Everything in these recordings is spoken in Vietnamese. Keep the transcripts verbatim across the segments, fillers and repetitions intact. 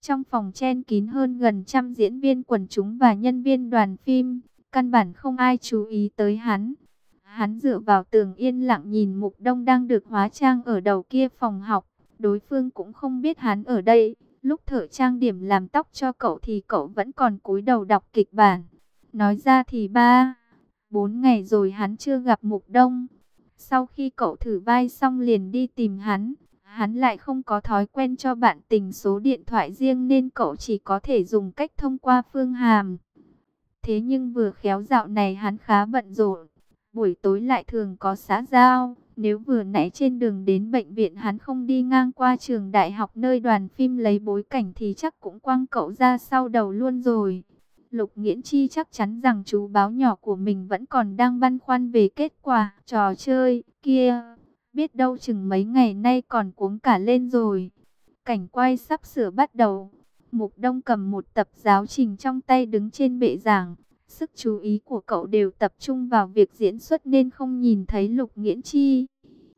Trong phòng chen kín hơn gần trăm diễn viên quần chúng và nhân viên đoàn phim, căn bản không ai chú ý tới hắn. Hắn dựa vào tường yên lặng nhìn Mục Đông đang được hóa trang ở đầu kia phòng học. Đối phương cũng không biết hắn ở đây. Lúc thợ trang điểm làm tóc cho cậu thì cậu vẫn còn cúi đầu đọc kịch bản. Nói ra thì ba, bốn ngày rồi hắn chưa gặp Mục Đông. Sau khi cậu thử vai xong liền đi tìm hắn. Hắn lại không có thói quen cho bạn tình số điện thoại riêng nên cậu chỉ có thể dùng cách thông qua Phương Hàm. Thế nhưng vừa khéo dạo này hắn khá bận rộn. Buổi tối lại thường có xã giao. Nếu vừa nãy trên đường đến bệnh viện hắn không đi ngang qua trường đại học nơi đoàn phim lấy bối cảnh thì chắc cũng quăng cậu ra sau đầu luôn rồi. Lục Nghiễn Chi chắc chắn rằng chú báo nhỏ của mình vẫn còn đang băn khoăn về kết quả trò chơi kia. Biết đâu chừng mấy ngày nay còn cuống cả lên rồi. Cảnh quay sắp sửa bắt đầu. Mục Đông cầm một tập giáo trình trong tay đứng trên bệ giảng. Sức chú ý của cậu đều tập trung vào việc diễn xuất nên không nhìn thấy Lục Nghiễn Chi.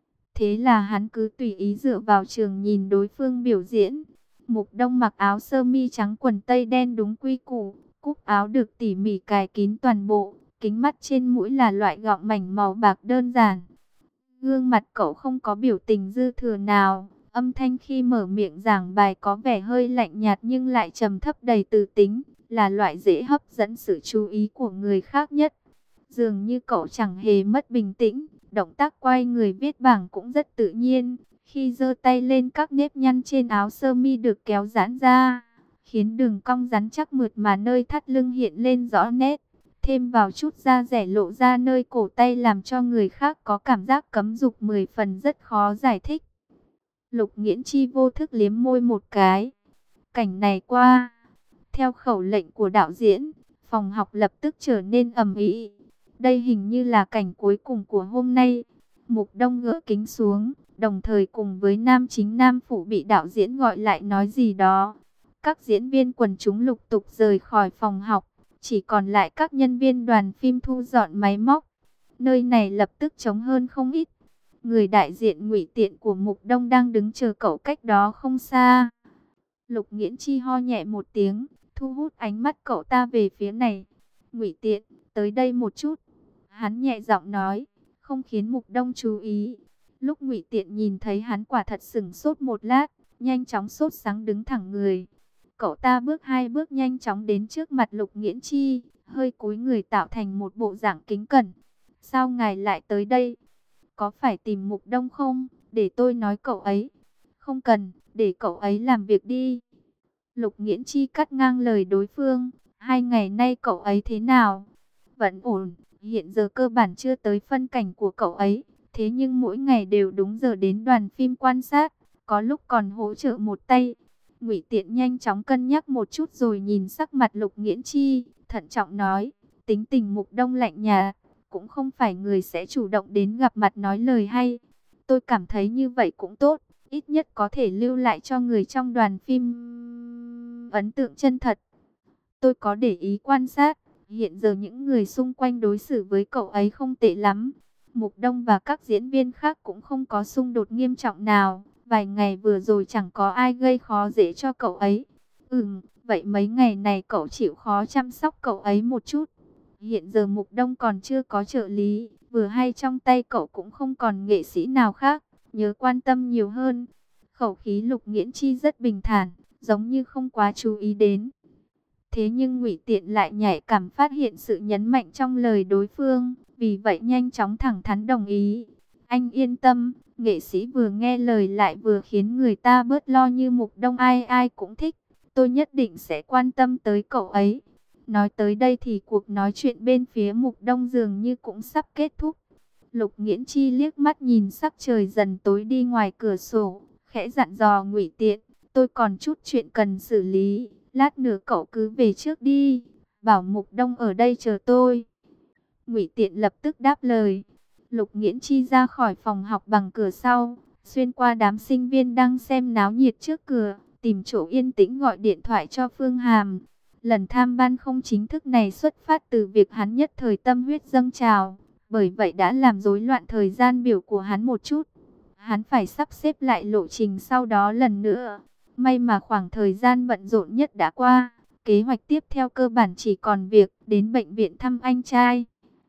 Thế là hắn cứ tùy ý dựa vào trường nhìn đối phương biểu diễn. Mục Đông mặc áo sơ mi trắng quần tây đen đúng quy củ. Cúc áo được tỉ mỉ cài kín toàn bộ. Kính mắt trên mũi là loại gọng mảnh màu bạc đơn giản. Gương mặt cậu không có biểu tình dư thừa nào. Âm thanh khi mở miệng giảng bài có vẻ hơi lạnh nhạt nhưng lại trầm thấp đầy từ tính. Là loại dễ hấp dẫn sự chú ý của người khác nhất. Dường như cậu chẳng hề mất bình tĩnh. Động tác quay người viết bảng cũng rất tự nhiên. Khi giơ tay lên các nếp nhăn trên áo sơ mi được kéo giãn ra. Khiến đường cong rắn chắc mượt mà nơi thắt lưng hiện lên rõ nét. Thêm vào chút da rẻ lộ ra nơi cổ tay làm cho người khác có cảm giác cấm dục mười phần rất khó giải thích. Lục Nghiễn Chi vô thức liếm môi một cái. Cảnh này qua. Theo khẩu lệnh của đạo diễn, phòng học lập tức trở nên ầm ĩ. Đây hình như là cảnh cuối cùng của hôm nay. Mục Đông gỡ kính xuống, đồng thời cùng với nam chính nam phụ bị đạo diễn gọi lại nói gì đó. Các diễn viên quần chúng lục tục rời khỏi phòng học, chỉ còn lại các nhân viên đoàn phim thu dọn máy móc. Nơi này lập tức trống hơn không ít. Người đại diện Ngụy Tiện của Mục Đông đang đứng chờ cậu cách đó không xa. Lục Nghiễn Chi ho nhẹ một tiếng, thu hút ánh mắt cậu ta về phía này. Ngụy Tiện, tới đây một chút. Hắn nhẹ giọng nói, không khiến Mục Đông chú ý. Lúc Ngụy Tiện nhìn thấy hắn quả thật sửng sốt một lát, nhanh chóng sốt sắng đứng thẳng người. Cậu ta bước hai bước nhanh chóng đến trước mặt Lục Nghiễn Chi, hơi cúi người tạo thành một bộ dạng kính cẩn. Sao ngài lại tới đây? Có phải tìm Mục Đông không? Để tôi nói cậu ấy. Không cần, để cậu ấy làm việc đi. Lục Nghiễn Chi cắt ngang lời đối phương. Hai ngày nay cậu ấy thế nào? Vẫn ổn, hiện giờ cơ bản chưa tới phân cảnh của cậu ấy. Thế nhưng mỗi ngày đều đúng giờ đến đoàn phim quan sát, có lúc còn hỗ trợ một tay. Ngụy Tiện nhanh chóng cân nhắc một chút rồi nhìn sắc mặt Lục Nghiễn Chi, thận trọng nói, tính tình Mục Đông lạnh nhạt, cũng không phải người sẽ chủ động đến gặp mặt nói lời hay. Tôi cảm thấy như vậy cũng tốt, ít nhất có thể lưu lại cho người trong đoàn phim ấn tượng chân thật. Tôi có để ý quan sát, hiện giờ những người xung quanh đối xử với cậu ấy không tệ lắm. Mục Đông và các diễn viên khác cũng không có xung đột nghiêm trọng nào. Vài ngày vừa rồi chẳng có ai gây khó dễ cho cậu ấy. Ừm, vậy mấy ngày này cậu chịu khó chăm sóc cậu ấy một chút. Hiện giờ Mục Đông còn chưa có trợ lý, vừa hay trong tay cậu cũng không còn nghệ sĩ nào khác, nhớ quan tâm nhiều hơn. Khẩu khí Lục Nghiễn Chi rất bình thản, giống như không quá chú ý đến. Thế nhưng Ngụy Tiện lại nhạy cảm phát hiện sự nhấn mạnh trong lời đối phương, vì vậy nhanh chóng thẳng thắn đồng ý. Anh yên tâm, nghệ sĩ vừa nghe lời lại vừa khiến người ta bớt lo như Mục Đông ai ai cũng thích. Tôi nhất định sẽ quan tâm tới cậu ấy. Nói tới đây thì cuộc nói chuyện bên phía Mục Đông dường như cũng sắp kết thúc. Lục Nghiễn Chi liếc mắt nhìn sắc trời dần tối đi ngoài cửa sổ, khẽ dặn dò Ngụy Tiện, tôi còn chút chuyện cần xử lý, lát nữa cậu cứ về trước đi, bảo Mục Đông ở đây chờ tôi. Ngụy Tiện lập tức đáp lời. Lục Nghiễn Chi ra khỏi phòng học bằng cửa sau, xuyên qua đám sinh viên đang xem náo nhiệt trước cửa, tìm chỗ yên tĩnh gọi điện thoại cho Phương Hàm. Lần tham ban không chính thức này xuất phát từ việc hắn nhất thời tâm huyết dâng trào, bởi vậy đã làm rối loạn thời gian biểu của hắn một chút. Hắn phải sắp xếp lại lộ trình sau đó lần nữa. May mà khoảng thời gian bận rộn nhất đã qua. Kế hoạch tiếp theo cơ bản chỉ còn việc đến bệnh viện thăm anh trai.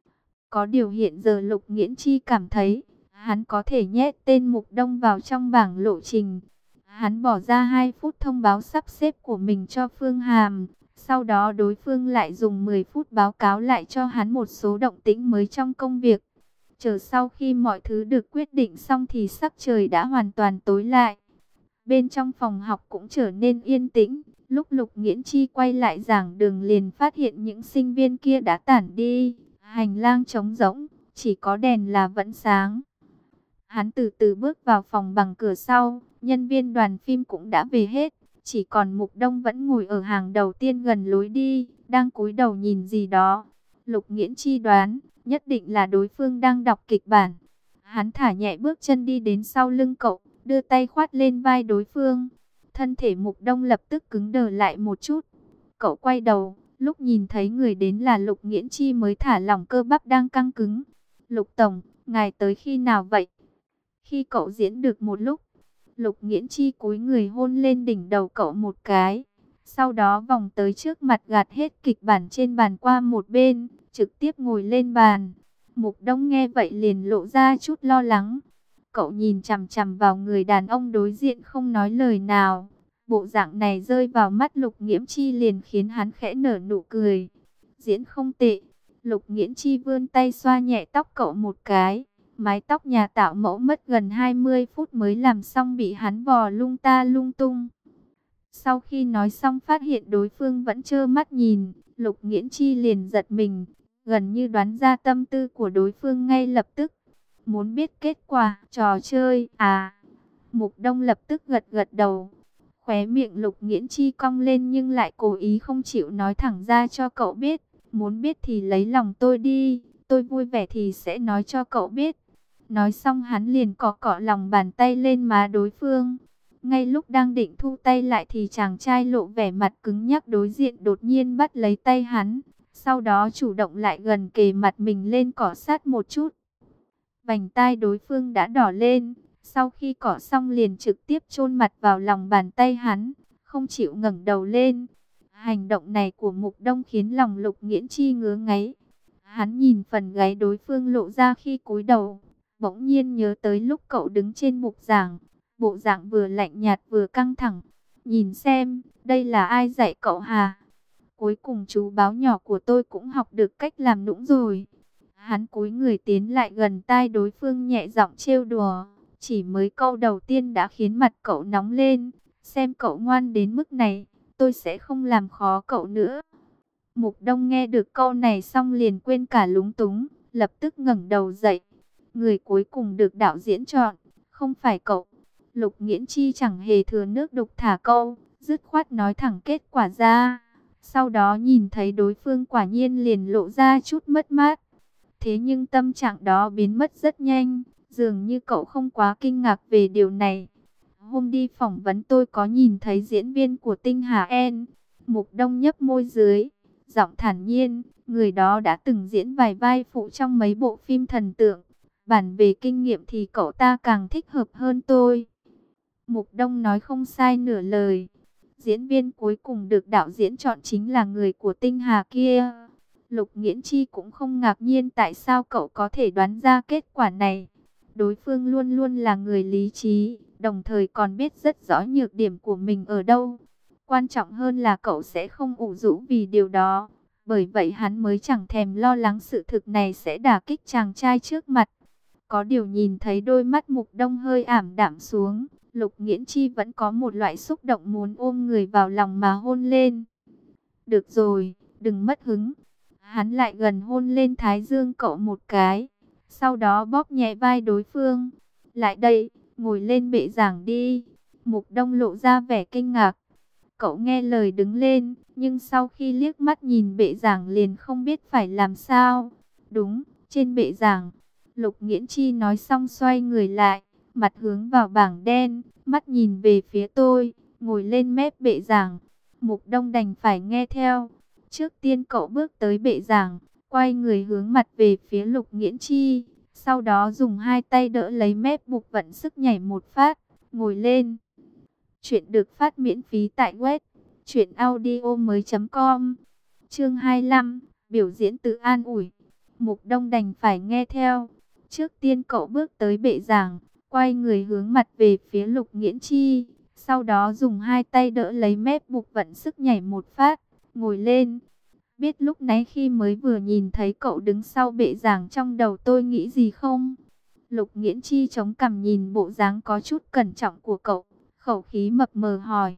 Có điều hiện giờ Lục Nghiễn Chi cảm thấy hắn có thể nhét tên Mục Đông vào trong bảng lộ trình. Hắn bỏ ra hai phút thông báo sắp xếp của mình cho Phương Hàm. Sau đó đối phương lại dùng mười phút báo cáo lại cho hắn một số động tĩnh mới trong công việc. Chờ sau khi mọi thứ được quyết định xong thì sắc trời đã hoàn toàn tối lại. Bên trong phòng học cũng trở nên yên tĩnh. Lúc Lục Nghiễn Chi quay lại giảng đường liền phát hiện những sinh viên kia đã tản đi. Hành lang trống rỗng, chỉ có đèn là vẫn sáng. Hắn từ từ bước vào phòng bằng cửa sau, nhân viên đoàn phim cũng đã về hết. Chỉ còn Mục Đông vẫn ngồi ở hàng đầu tiên gần lối đi, đang cúi đầu nhìn gì đó. Lục Nghiễn Chi đoán, nhất định là đối phương đang đọc kịch bản. Hắn thả nhẹ bước chân đi đến sau lưng cậu, đưa tay khoát lên vai đối phương. Thân thể Mục Đông lập tức cứng đờ lại một chút. Cậu quay đầu, lúc nhìn thấy người đến là Lục Nghiễn Chi mới thả lỏng cơ bắp đang căng cứng. Lục Tổng, ngài tới khi nào vậy? Khi cậu diễn được một lúc, Lục Nghiễn Chi cúi người hôn lên đỉnh đầu cậu một cái. Sau đó vòng tới trước mặt gạt hết kịch bản trên bàn qua một bên, trực tiếp ngồi lên bàn. Mục Đông nghe vậy liền lộ ra chút lo lắng. Cậu nhìn chằm chằm vào người đàn ông đối diện không nói lời nào. Bộ dạng này rơi vào mắt Lục Nghiễn Chi liền khiến hắn khẽ nở nụ cười. Diễn không tệ. Lục Nghiễn Chi vươn tay xoa nhẹ tóc cậu một cái. Mái tóc nhà tạo mẫu mất gần hai mươi phút mới làm xong bị hắn vò lung ta lung tung. Sau khi nói xong phát hiện đối phương vẫn trơ mắt nhìn, Lục Nghiễn Chi liền giật mình, gần như đoán ra tâm tư của đối phương ngay lập tức. Muốn biết kết quả trò chơi à? Mục Đông lập tức gật gật đầu. Khóe miệng Lục Nghiễn Chi cong lên nhưng lại cố ý không chịu nói thẳng ra cho cậu biết. Muốn biết thì lấy lòng tôi đi, tôi vui vẻ thì sẽ nói cho cậu biết. Nói xong hắn liền cọ cọ lòng bàn tay lên má đối phương. Ngay lúc đang định thu tay lại thì chàng trai lộ vẻ mặt cứng nhắc đối diện đột nhiên bắt lấy tay hắn. Sau đó chủ động lại gần kề mặt mình lên cọ sát một chút. Vành tai đối phương đã đỏ lên. Sau khi cọ xong liền trực tiếp chôn mặt vào lòng bàn tay hắn. Không chịu ngẩng đầu lên. Hành động này của Mục Đông khiến lòng Lục Nghiễn Chi ngứa ngáy. Hắn nhìn phần gáy đối phương lộ ra khi cúi đầu. Bỗng nhiên nhớ tới lúc cậu đứng trên bục giảng. Bộ dạng vừa lạnh nhạt vừa căng thẳng. Nhìn xem, đây là ai dạy cậu hả? Cuối cùng chú báo nhỏ của tôi cũng học được cách làm nũng rồi. Hắn cúi người tiến lại gần tai đối phương nhẹ giọng trêu đùa. Chỉ mới câu đầu tiên đã khiến mặt cậu nóng lên. Xem cậu ngoan đến mức này, tôi sẽ không làm khó cậu nữa. Mục Đông nghe được câu này xong liền quên cả lúng túng, lập tức ngẩng đầu dậy. Người cuối cùng được đạo diễn chọn, không phải cậu. Lục Nghiễn Chi chẳng hề thừa nước đục thả câu, dứt khoát nói thẳng kết quả ra. Sau đó nhìn thấy đối phương quả nhiên liền lộ ra chút mất mát. Thế nhưng tâm trạng đó biến mất rất nhanh, dường như cậu không quá kinh ngạc về điều này. Hôm đi phỏng vấn tôi có nhìn thấy diễn viên của Tinh Hà En. Mục Đông nhấp môi dưới, giọng thản nhiên, người đó đã từng diễn vài vai phụ trong mấy bộ phim thần tượng. Bản về kinh nghiệm thì cậu ta càng thích hợp hơn tôi. Mục Đông nói không sai nửa lời. Diễn viên cuối cùng được đạo diễn chọn chính là người của Tinh Hà kia. Lục Nghiễn Chi cũng không ngạc nhiên tại sao cậu có thể đoán ra kết quả này. Đối phương luôn luôn là người lý trí, đồng thời còn biết rất rõ nhược điểm của mình ở đâu. Quan trọng hơn là cậu sẽ không ủ rũ vì điều đó. Bởi vậy hắn mới chẳng thèm lo lắng sự thực này sẽ đả kích chàng trai trước mặt. Có điều nhìn thấy đôi mắt Mục Đông hơi ảm đạm xuống, Lục Nghiễn Chi vẫn có một loại xúc động muốn ôm người vào lòng mà hôn lên. Được rồi, đừng mất hứng. Hắn lại gần hôn lên thái dương cậu một cái, sau đó bóp nhẹ vai đối phương. Lại đây, ngồi lên bệ giảng đi. Mục Đông lộ ra vẻ kinh ngạc. Cậu nghe lời đứng lên, nhưng sau khi liếc mắt nhìn bệ giảng liền không biết phải làm sao. Đúng, trên bệ giảng. Lục Nghiễn Chi nói xong xoay người lại, mặt hướng vào bảng đen, mắt nhìn về phía tôi, ngồi lên mép bệ giảng. Mục Đông đành phải nghe theo. Trước tiên cậu bước tới bệ giảng, quay người hướng mặt về phía Lục Nghiễn Chi, sau đó dùng hai tay đỡ lấy mép bục vận sức nhảy một phát, ngồi lên. Chuyện được phát miễn phí tại web truyện audio mới chấm com. Chương hai mươi lăm, biểu diễn tự an ủi. Mục Đông đành phải nghe theo. Trước tiên cậu bước tới bệ giảng, quay người hướng mặt về phía Lục Nghiễn Chi, sau đó dùng hai tay đỡ lấy mép bục vận sức nhảy một phát, ngồi lên. Biết lúc nãy khi mới vừa nhìn thấy cậu đứng sau bệ giảng trong đầu tôi nghĩ gì không? Lục Nghiễn Chi chống cằm nhìn bộ dáng có chút cẩn trọng của cậu, khẩu khí mập mờ hỏi.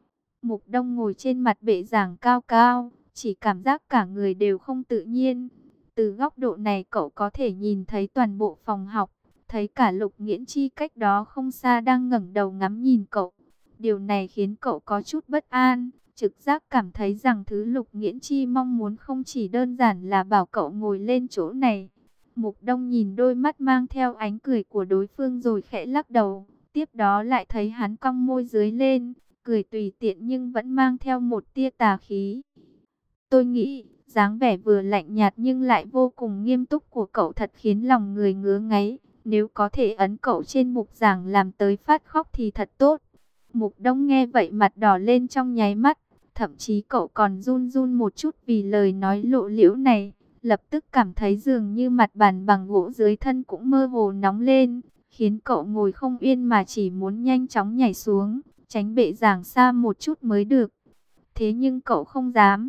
Mục Đông ngồi trên mặt bệ giảng cao cao, chỉ cảm giác cả người đều không tự nhiên. Từ góc độ này cậu có thể nhìn thấy toàn bộ phòng học, thấy cả Lục Nghiễn Chi cách đó không xa đang ngẩng đầu ngắm nhìn cậu. Điều này khiến cậu có chút bất an, trực giác cảm thấy rằng thứ Lục Nghiễn Chi mong muốn không chỉ đơn giản là bảo cậu ngồi lên chỗ này. Mục Đông nhìn đôi mắt mang theo ánh cười của đối phương rồi khẽ lắc đầu, tiếp đó lại thấy hắn cong môi dưới lên, cười tùy tiện nhưng vẫn mang theo một tia tà khí. Tôi nghĩ, dáng vẻ vừa lạnh nhạt nhưng lại vô cùng nghiêm túc của cậu thật khiến lòng người ngứa ngáy. Nếu có thể ấn cậu trên mục giảng làm tới phát khóc thì thật tốt. Mục Đông nghe vậy mặt đỏ lên trong nháy mắt, thậm chí cậu còn run run một chút vì lời nói lộ liễu này. Lập tức cảm thấy dường như mặt bàn bằng gỗ dưới thân cũng mơ hồ nóng lên, khiến cậu ngồi không yên mà chỉ muốn nhanh chóng nhảy xuống, tránh bệ giảng xa một chút mới được. Thế nhưng cậu không dám.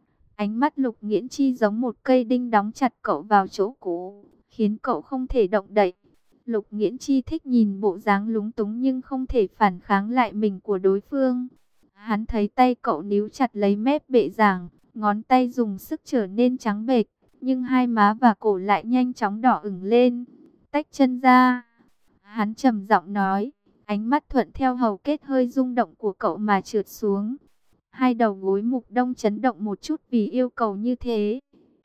Ánh mắt Lục Nghiễn Chi giống một cây đinh đóng chặt cậu vào chỗ cũ, khiến cậu không thể động đậy. Lục Nghiễn Chi thích nhìn bộ dáng lúng túng nhưng không thể phản kháng lại mình của đối phương. Hắn thấy tay cậu níu chặt lấy mép bệ giảng, ngón tay dùng sức trở nên trắng bệch, nhưng hai má và cổ lại nhanh chóng đỏ ửng lên. Tách chân ra. Hắn trầm giọng nói, ánh mắt thuận theo hầu kết hơi rung động của cậu mà trượt xuống. Hai đầu gối Mục Đông chấn động một chút vì yêu cầu như thế.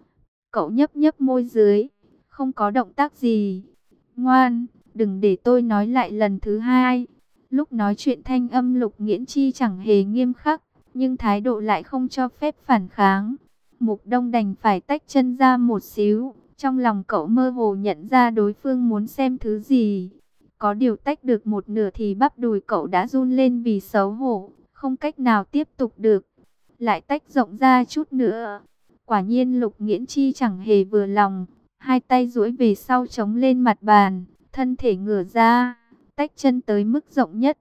Cậu nhấp nhấp môi dưới, không có động tác gì. Ngoan, đừng để tôi nói lại lần thứ hai. Lúc nói chuyện thanh âm Lục Nghiễn Chi chẳng hề nghiêm khắc, nhưng thái độ lại không cho phép phản kháng. Mục Đông đành phải tách chân ra một xíu. Trong lòng cậu mơ hồ nhận ra đối phương muốn xem thứ gì. Có điều tách được một nửa thì bắp đùi cậu đã run lên vì xấu hổ, không cách nào tiếp tục được. Lại tách rộng ra chút nữa. Quả nhiên Lục Nghiễn Chi chẳng hề vừa lòng. Hai tay duỗi về sau chống lên mặt bàn, thân thể ngửa ra, tách chân tới mức rộng nhất.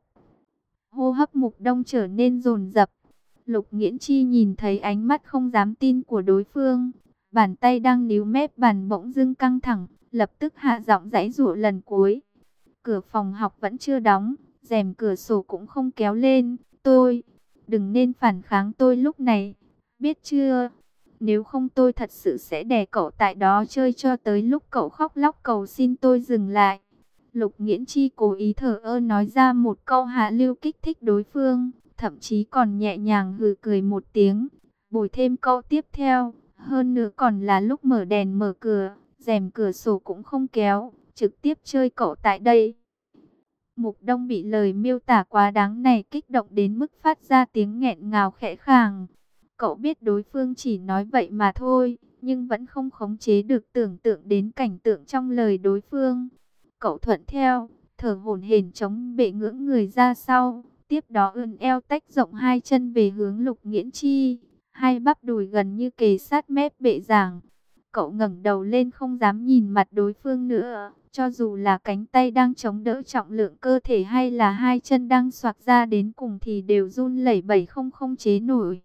Hô hấp Mục Đông trở nên dồn dập. Lục Nghiễn Chi nhìn thấy ánh mắt không dám tin của đối phương. Bàn tay đang níu mép bàn bỗng dưng căng thẳng, lập tức hạ giọng giãy giụa lần cuối. Cửa phòng học vẫn chưa đóng, rèm cửa sổ cũng không kéo lên. Tôi, đừng nên phản kháng tôi lúc này, biết chưa? Nếu không tôi thật sự sẽ đè cậu tại đó chơi cho tới lúc cậu khóc lóc cầu xin tôi dừng lại. Lục Nghiễn Chi cố ý thờ ơ nói ra một câu hạ lưu kích thích đối phương, thậm chí còn nhẹ nhàng hừ cười một tiếng, bồi thêm câu tiếp theo. Hơn nữa còn là lúc mở đèn mở cửa, rèm cửa sổ cũng không kéo, trực tiếp chơi cậu tại đây. Mục Đông bị lời miêu tả quá đáng này kích động đến mức phát ra tiếng nghẹn ngào khẽ khàng. Cậu biết đối phương chỉ nói vậy mà thôi, nhưng vẫn không khống chế được tưởng tượng đến cảnh tượng trong lời đối phương. Cậu thuận theo, thở hổn hển chống bệ ngưỡng người ra sau, tiếp đó ươn eo tách rộng hai chân về hướng Lục Nghiễn Chi, hai bắp đùi gần như kề sát mép bệ giảng. Cậu ngẩng đầu lên không dám nhìn mặt đối phương nữa, cho dù là cánh tay đang chống đỡ trọng lượng cơ thể hay là hai chân đang xoạc ra đến cùng thì đều run lẩy bẩy không không chế nổi.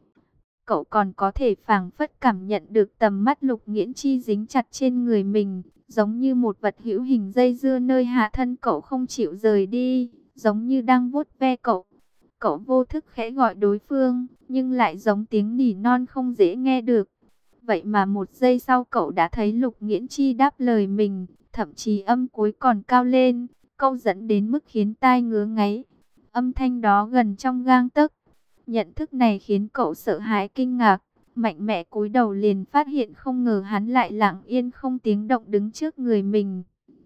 Cậu còn có thể phảng phất cảm nhận được tầm mắt Lục Nghiễn Chi dính chặt trên người mình, giống như một vật hữu hình dây dưa nơi hạ thân cậu không chịu rời đi, giống như đang vuốt ve cậu. Cậu vô thức khẽ gọi đối phương, nhưng lại giống tiếng nỉ non không dễ nghe được. Vậy mà một giây sau cậu đã thấy Lục Nghiễn Chi đáp lời mình, thậm chí âm cuối còn cao lên, câu dẫn đến mức khiến tai ngứa ngáy. Âm thanh đó gần trong gang tấc. Nhận thức này khiến cậu sợ hãi kinh ngạc, mạnh mẽ cúi đầu liền phát hiện không ngờ hắn lại lặng yên không tiếng động đứng trước người mình.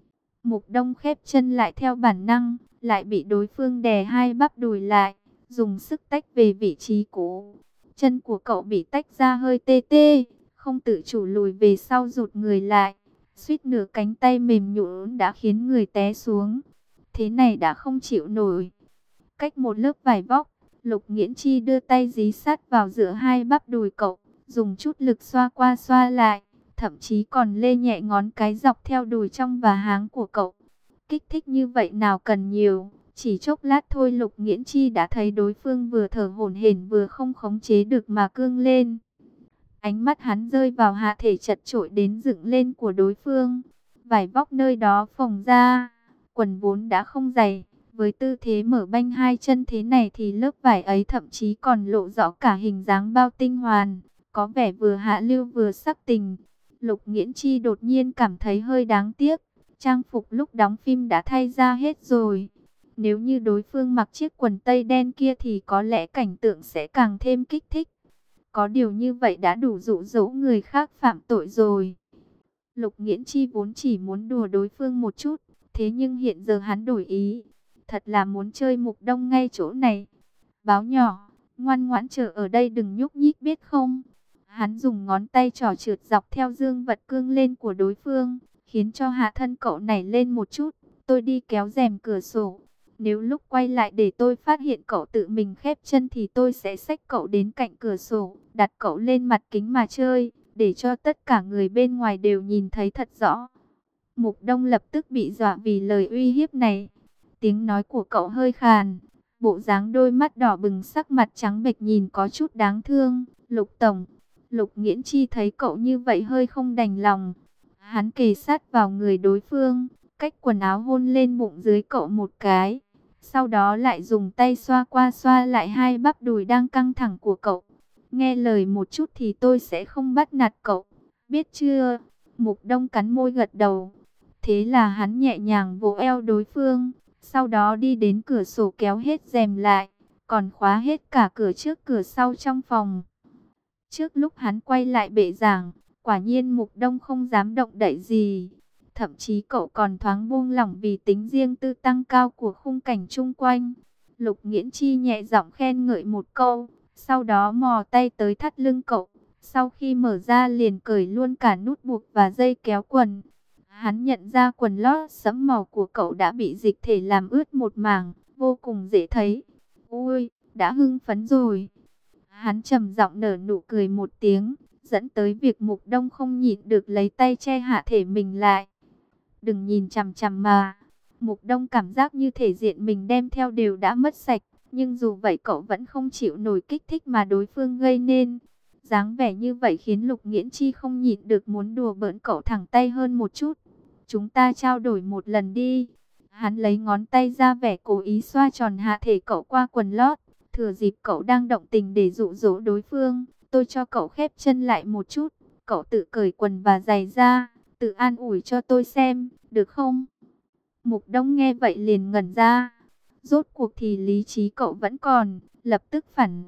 Mục Đông khép chân lại theo bản năng, lại bị đối phương đè hai bắp đùi lại, dùng sức tách về vị trí cũ. Chân của cậu bị tách ra hơi tê tê, không tự chủ lùi về sau rụt người lại, suýt nửa cánh tay mềm nhũn đã khiến người té xuống. Thế này đã không chịu nổi. Cách một lớp vải vóc, Lục Nghiễn Chi đưa tay dí sát vào giữa hai bắp đùi cậu, dùng chút lực xoa qua xoa lại, thậm chí còn lê nhẹ ngón cái dọc theo đùi trong và háng của cậu. Kích thích như vậy nào cần nhiều, chỉ chốc lát thôi Lục Nghiễn Chi đã thấy đối phương vừa thở hổn hển vừa không khống chế được mà cương lên. Ánh mắt hắn rơi vào hạ thể chật chội đến dựng lên của đối phương. Vải vóc nơi đó phồng ra, quần vốn đã không dày. Với tư thế mở banh hai chân thế này thì lớp vải ấy thậm chí còn lộ rõ cả hình dáng bao tinh hoàn. Có vẻ vừa hạ lưu vừa sắc tình. Lục Nghiễn Chi đột nhiên cảm thấy hơi đáng tiếc. Trang phục lúc đóng phim đã thay ra hết rồi. Nếu như đối phương mặc chiếc quần tây đen kia thì có lẽ cảnh tượng sẽ càng thêm kích thích. Có điều như vậy đã đủ dụ dỗ người khác phạm tội rồi. Lục Nghiễn Chi vốn chỉ muốn đùa đối phương một chút. Thế nhưng hiện giờ hắn đổi ý. Thật là muốn chơi Mục Đông ngay chỗ này. Báo nhỏ, ngoan ngoãn chờ ở đây đừng nhúc nhích biết không? Hắn dùng ngón tay trỏ trượt dọc theo dương vật cương lên của đối phương, khiến cho hạ thân cậu nảy lên một chút. Tôi đi kéo rèm cửa sổ. Nếu lúc quay lại để tôi phát hiện cậu tự mình khép chân thì tôi sẽ xách cậu đến cạnh cửa sổ, đặt cậu lên mặt kính mà chơi, để cho tất cả người bên ngoài đều nhìn thấy thật rõ. Mục Đông lập tức bị dọa vì lời uy hiếp này. Tiếng nói của cậu hơi khàn, bộ dáng đôi mắt đỏ bừng, sắc mặt trắng bệch nhìn có chút đáng thương. Lục Tổng, Lục Nghiễn Chi thấy cậu như vậy hơi không đành lòng. Hắn kề sát vào người đối phương, cách quần áo hôn lên bụng dưới cậu một cái. Sau đó lại dùng tay xoa qua xoa lại hai bắp đùi đang căng thẳng của cậu. Nghe lời một chút thì tôi sẽ không bắt nạt cậu, biết chưa? Mục Đông cắn môi gật đầu. Thế là hắn nhẹ nhàng vỗ eo đối phương. Sau đó đi đến cửa sổ kéo hết rèm lại, còn khóa hết cả cửa trước cửa sau trong phòng. Trước lúc hắn quay lại bệ giảng, quả nhiên Mục Đông không dám động đậy gì. Thậm chí cậu còn thoáng buông lỏng vì tính riêng tư tăng cao của khung cảnh chung quanh. Lục Nghiễn Chi nhẹ giọng khen ngợi một câu, sau đó mò tay tới thắt lưng cậu. Sau khi mở ra liền cởi luôn cả nút buộc và dây kéo quần. Hắn nhận ra quần lót sẫm màu của cậu đã bị dịch thể làm ướt một mảng, vô cùng dễ thấy. Ôi, đã hưng phấn rồi. Hắn trầm giọng nở nụ cười một tiếng, dẫn tới việc Mục Đông không nhịn được lấy tay che hạ thể mình lại. Đừng nhìn chằm chằm mà. Mục Đông cảm giác như thể diện mình đem theo đều đã mất sạch, nhưng dù vậy cậu vẫn không chịu nổi kích thích mà đối phương gây nên. Dáng vẻ như vậy khiến Lục Nghiễn Chi không nhịn được muốn đùa bỡn cậu thẳng tay hơn một chút. Chúng ta trao đổi một lần đi. Hắn lấy ngón tay ra vẻ cố ý xoa tròn hạ thể cậu qua quần lót, thừa dịp cậu đang động tình để dụ dỗ đối phương. Tôi cho cậu khép chân lại một chút, cậu tự cởi quần và giày ra, tự an ủi cho tôi xem, được không? Mục Đông nghe vậy liền ngẩn ra. Rốt cuộc thì lý trí cậu vẫn còn, lập tức phản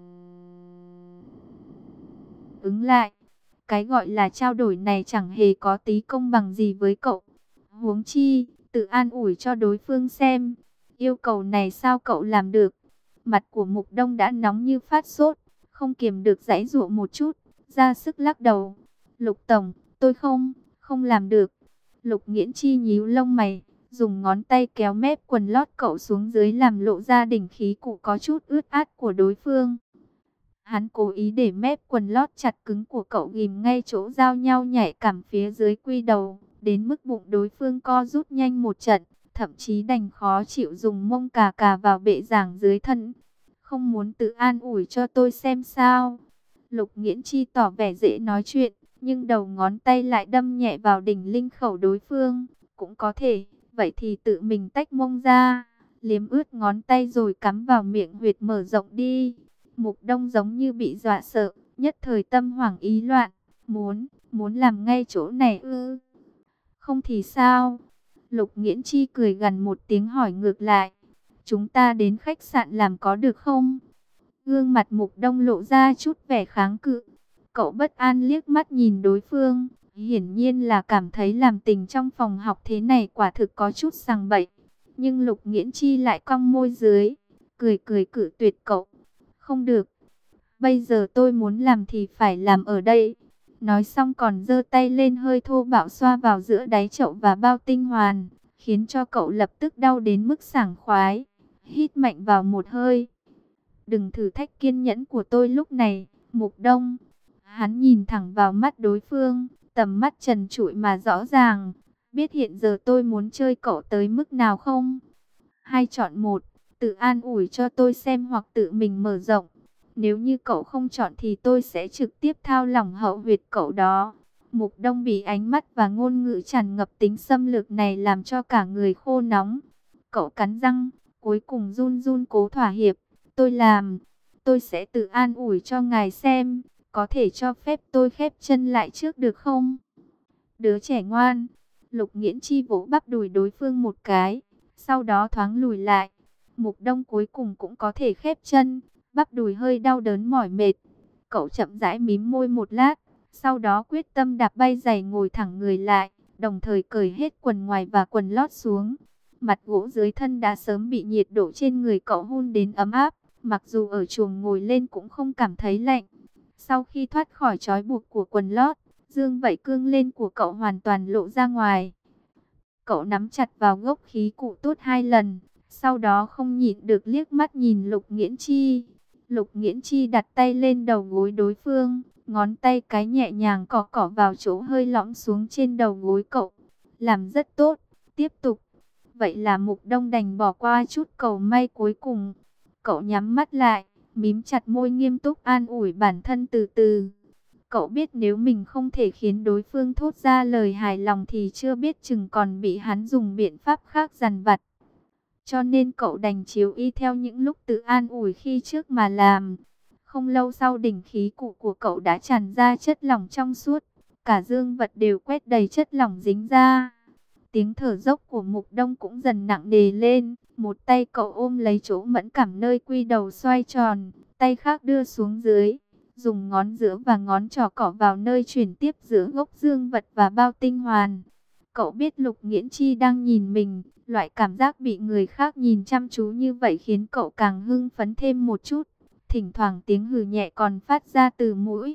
ứng lại. Cái gọi là trao đổi này chẳng hề có tí công bằng gì với cậu. Huống chi, tự an ủi cho đối phương xem. Yêu cầu này sao cậu làm được? Mặt của Mục Đông đã nóng như phát sốt, không kiềm được giãy giụa một chút, ra sức lắc đầu. Lục Tổng, tôi không, không làm được. Lục Nghiễn Chi nhíu lông mày, dùng ngón tay kéo mép quần lót cậu xuống dưới làm lộ ra đỉnh khí cụ có chút ướt át của đối phương. Hắn cố ý để mép quần lót chặt cứng của cậu ghim ngay chỗ giao nhau nhạy cảm phía dưới quy đầu, đến mức bụng đối phương co rút nhanh một trận, thậm chí đành khó chịu dùng mông cà cà vào bệ giảng dưới thân. Không muốn tự an ủi cho tôi xem sao? Lục Nghiễn Chi tỏ vẻ dễ nói chuyện, nhưng đầu ngón tay lại đâm nhẹ vào đỉnh linh khẩu đối phương. Cũng có thể, vậy thì tự mình tách mông ra, liếm ướt ngón tay rồi cắm vào miệng huyệt mở rộng đi. Mục Đông giống như bị dọa sợ, nhất thời tâm hoảng ý loạn. Muốn, muốn làm ngay chỗ này ư? Không thì sao? Lục Nghiễn Chi cười gằn một tiếng hỏi ngược lại. Chúng ta đến khách sạn làm có được không? Gương mặt Mục Đông lộ ra chút vẻ kháng cự. Cậu bất an liếc mắt nhìn đối phương, hiển nhiên là cảm thấy làm tình trong phòng học thế này quả thực có chút sằng bậy. Nhưng Lục Nghiễn Chi lại cong môi dưới, cười cười cự tuyệt cậu. Không được, bây giờ tôi muốn làm thì phải làm ở đây. Nói xong còn giơ tay lên hơi thô bạo xoa vào giữa đáy chậu và bao tinh hoàn, khiến cho cậu lập tức đau đến mức sảng khoái. hít mạnh vào một hơi. Đừng thử thách kiên nhẫn của tôi lúc này, Mục Đông. Hắn nhìn thẳng vào mắt đối phương, tầm mắt trần trụi mà rõ ràng. Biết hiện giờ tôi muốn chơi cậu tới mức nào không? Hai chọn một, tự an ủi cho tôi xem hoặc tự mình mở rộng. Nếu như cậu không chọn thì tôi sẽ trực tiếp thao lỏng hậu huyệt cậu đó. Mục Đông bị ánh mắt và ngôn ngữ tràn ngập tính xâm lược này làm cho cả người khô nóng. Cậu cắn răng, cuối cùng run run cố thỏa hiệp. Tôi làm, tôi sẽ tự an ủi cho ngài xem, có thể cho phép tôi khép chân lại trước được không? Đứa trẻ ngoan. Lục Nghiễn Chi vỗ bắp đùi đối phương một cái, sau đó thoáng lùi lại. Mục Đông cuối cùng cũng có thể khép chân, bắp đùi hơi đau đớn mỏi mệt. Cậu chậm rãi mím môi một lát, sau đó quyết tâm đạp bay giày ngồi thẳng người lại, đồng thời cởi hết quần ngoài và quần lót xuống. Mặt gỗ dưới thân đã sớm bị nhiệt độ trên người cậu hun đến ấm áp, mặc dù ở chuồng ngồi lên cũng không cảm thấy lạnh. Sau khi thoát khỏi trói buộc của quần lót, dương vảy cương lên của cậu hoàn toàn lộ ra ngoài. Cậu nắm chặt vào gốc khí cụ tốt hai lần, sau đó không nhịn được liếc mắt nhìn Lục Nghiễn Chi. Lục Nghiễn Chi đặt tay lên đầu gối đối phương, ngón tay cái nhẹ nhàng cọ cọ vào chỗ hơi lõm xuống trên đầu gối cậu. Làm rất tốt, tiếp tục. Vậy là Mục Đông đành bỏ qua chút cầu may cuối cùng. Cậu nhắm mắt lại, mím chặt môi nghiêm túc an ủi bản thân từ từ. Cậu biết nếu mình không thể khiến đối phương thốt ra lời hài lòng thì chưa biết chừng còn bị hắn dùng biện pháp khác dằn vặt. Cho nên cậu đành chiếu y theo những lúc tự an ủi khi trước mà làm. Không lâu sau đỉnh khí cụ của cậu đã tràn ra chất lỏng trong suốt. Cả dương vật đều quét đầy chất lỏng dính ra. Tiếng thở dốc của Mục Đông cũng dần nặng nề lên. Một tay cậu ôm lấy chỗ mẫn cảm nơi quy đầu xoay tròn, tay khác đưa xuống dưới, dùng ngón giữa và ngón trỏ cọ vào nơi chuyển tiếp giữa gốc dương vật và bao tinh hoàn. Cậu biết Lục Nghiễn Chi đang nhìn mình, loại cảm giác bị người khác nhìn chăm chú như vậy khiến cậu càng hưng phấn thêm một chút. Thỉnh thoảng tiếng hừ nhẹ còn phát ra từ mũi.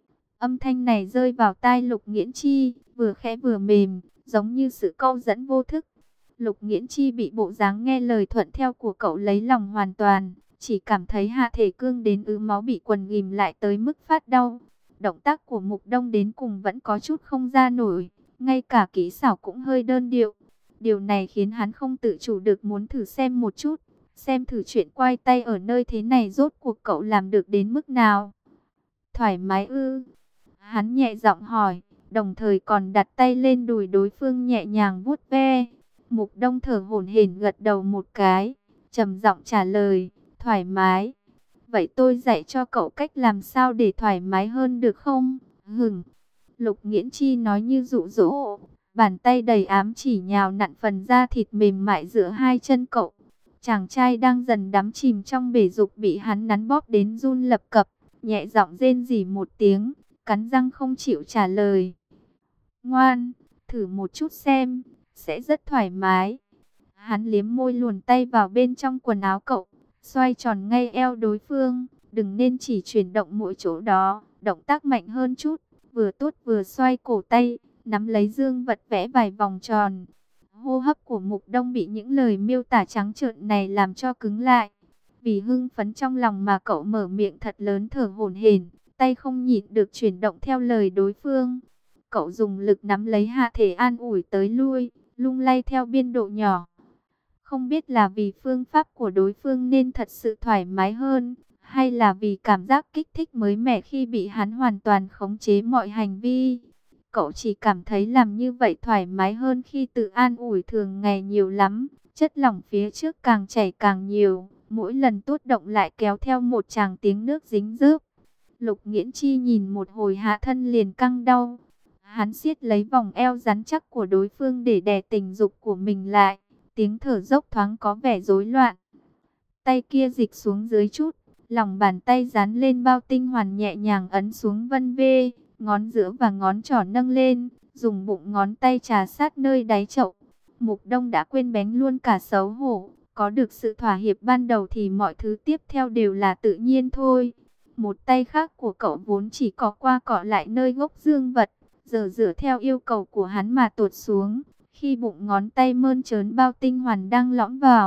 Âm thanh này rơi vào tai Lục Nghiễn Chi, vừa khẽ vừa mềm, giống như sự câu dẫn vô thức. Lục Nghiễn Chi bị bộ dáng nghe lời thuận theo của cậu lấy lòng hoàn toàn, chỉ cảm thấy hạ thể cương đến ứ máu bị quần ghìm lại tới mức phát đau. Động tác của Mục Đông đến cùng vẫn có chút không ra nổi, ngay cả kỹ xảo cũng hơi đơn điệu. Điều này khiến hắn không tự chủ được muốn thử xem một chút, xem thử chuyện quay tay ở nơi thế này rốt cuộc cậu làm được đến mức nào. Thoải mái ư? Hắn nhẹ giọng hỏi, đồng thời còn đặt tay lên đùi đối phương nhẹ nhàng vuốt ve. Mục Đông thở hổn hển gật đầu một cái, trầm giọng trả lời, thoải mái. Vậy tôi dạy cho cậu cách làm sao để thoải mái hơn được không? Hửng. Lục Nghiễn Chi nói như dụ dỗ, bàn tay đầy ám chỉ nhào nặn phần da thịt mềm mại giữa hai chân cậu. Chàng trai đang dần đắm chìm trong bể dục bị hắn nắn bóp đến run lập cập, nhẹ giọng rên rỉ một tiếng, cắn răng không chịu trả lời. Ngoan, thử một chút xem, sẽ rất thoải mái. Hắn liếm môi luồn tay vào bên trong quần áo cậu, xoay tròn ngay eo đối phương, đừng nên chỉ chuyển động mỗi chỗ đó, động tác mạnh hơn chút, vừa tốt vừa xoay cổ tay, nắm lấy dương vật vẽ vài vòng tròn. Hô hấp của Mục Đông bị những lời miêu tả trắng trợn này làm cho cứng lại. Vì hưng phấn trong lòng mà cậu mở miệng thật lớn thở hổn hển, tay không nhịn được chuyển động theo lời đối phương. Cậu dùng lực nắm lấy hạ thể an ủi tới lui, lung lay theo biên độ nhỏ. Không biết là vì phương pháp của đối phương nên thật sự thoải mái hơn, hay là vì cảm giác kích thích mới mẻ khi bị hắn hoàn toàn khống chế mọi hành vi. Cậu chỉ cảm thấy làm như vậy thoải mái hơn khi tự an ủi thường ngày nhiều lắm. Chất lỏng phía trước càng chảy càng nhiều, mỗi lần tốt động lại kéo theo một tràng tiếng nước dính rớp. Lục Nghiễn Chi nhìn một hồi hạ thân liền căng đau. Hắn siết lấy vòng eo rắn chắc của đối phương để đè tình dục của mình lại. Tiếng thở dốc thoáng có vẻ rối loạn. Tay kia dịch xuống dưới chút, lòng bàn tay dán lên bao tinh hoàn nhẹ nhàng ấn xuống vân vê, ngón giữa và ngón trỏ nâng lên, dùng bụng ngón tay trà sát nơi đáy chậu. Mục Đông đã quên bén luôn cả xấu hổ, có được sự thỏa hiệp ban đầu thì mọi thứ tiếp theo đều là tự nhiên thôi. Một tay khác của cậu vốn chỉ có qua cọ lại nơi gốc dương vật, giờ dựa theo yêu cầu của hắn mà tuột xuống. Khi bụng ngón tay mơn trớn bao tinh hoàn đang lõm vào,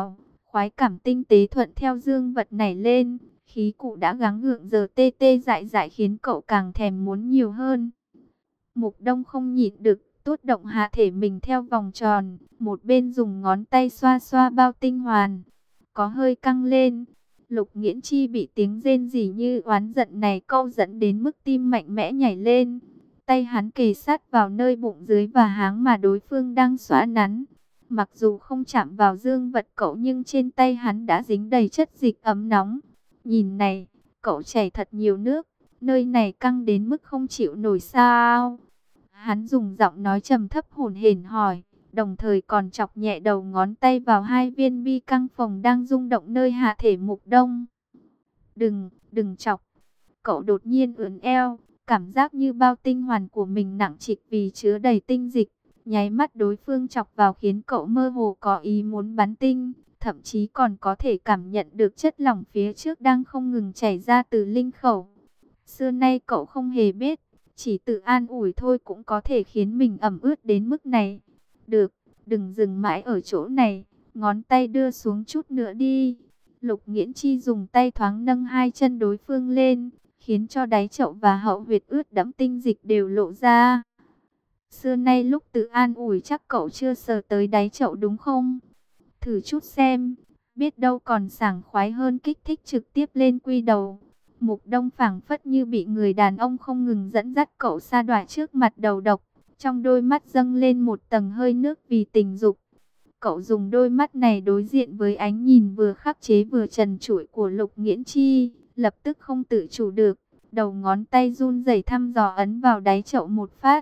Khoái cảm tinh tế thuận theo dương vật nảy lên, khí cụ đã gắng gượng giờ tê tê dại dại khiến cậu càng thèm muốn nhiều hơn. Mục Đông không nhịn được, tốt động hạ thể mình theo vòng tròn, một bên dùng ngón tay xoa xoa bao tinh hoàn, có hơi căng lên. Lục Nghiễn Chi bị tiếng rên rỉ như oán giận này câu dẫn đến mức tim mạnh mẽ nhảy lên. Tay hắn kề sát vào nơi bụng dưới và háng mà đối phương đang xoa nắn. Mặc dù không chạm vào dương vật cậu nhưng trên tay hắn đã dính đầy chất dịch ấm nóng. Nhìn này, cậu chảy thật nhiều nước, nơi này căng đến mức không chịu nổi sao? Hắn dùng giọng nói trầm thấp hổn hển hỏi, đồng thời còn chọc nhẹ đầu ngón tay vào hai viên bi căng phồng đang rung động nơi hạ thể Mục Đông. Đừng, đừng chọc. Cậu đột nhiên ưỡn eo, cảm giác như bao tinh hoàn của mình nặng trịch vì chứa đầy tinh dịch. Nháy mắt đối phương chọc vào khiến cậu mơ hồ có ý muốn bắn tinh, thậm chí còn có thể cảm nhận được chất lỏng phía trước đang không ngừng chảy ra từ linh khẩu. Xưa nay cậu không hề biết, chỉ tự an ủi thôi cũng có thể khiến mình ẩm ướt đến mức này. Được, đừng dừng mãi ở chỗ này, ngón tay đưa xuống chút nữa đi. Lục Nghiễn Chi dùng tay thoáng nâng hai chân đối phương lên, khiến cho đáy chậu và hậu huyệt ướt đẫm tinh dịch đều lộ ra. Xưa nay lúc tự an ủi chắc cậu chưa sờ tới đáy chậu đúng không? Thử chút xem, biết đâu còn sảng khoái hơn kích thích trực tiếp lên quy đầu. Mục Đông phảng phất như bị người đàn ông không ngừng dẫn dắt cậu sa đọa trước mặt đầu độc. Trong đôi mắt dâng lên một tầng hơi nước vì tình dục. Cậu dùng đôi mắt này đối diện với ánh nhìn vừa khắc chế vừa trần trụi của Lục Nghiễn Chi, lập tức không tự chủ được. Đầu ngón tay run rẩy thăm dò ấn vào đáy chậu một phát.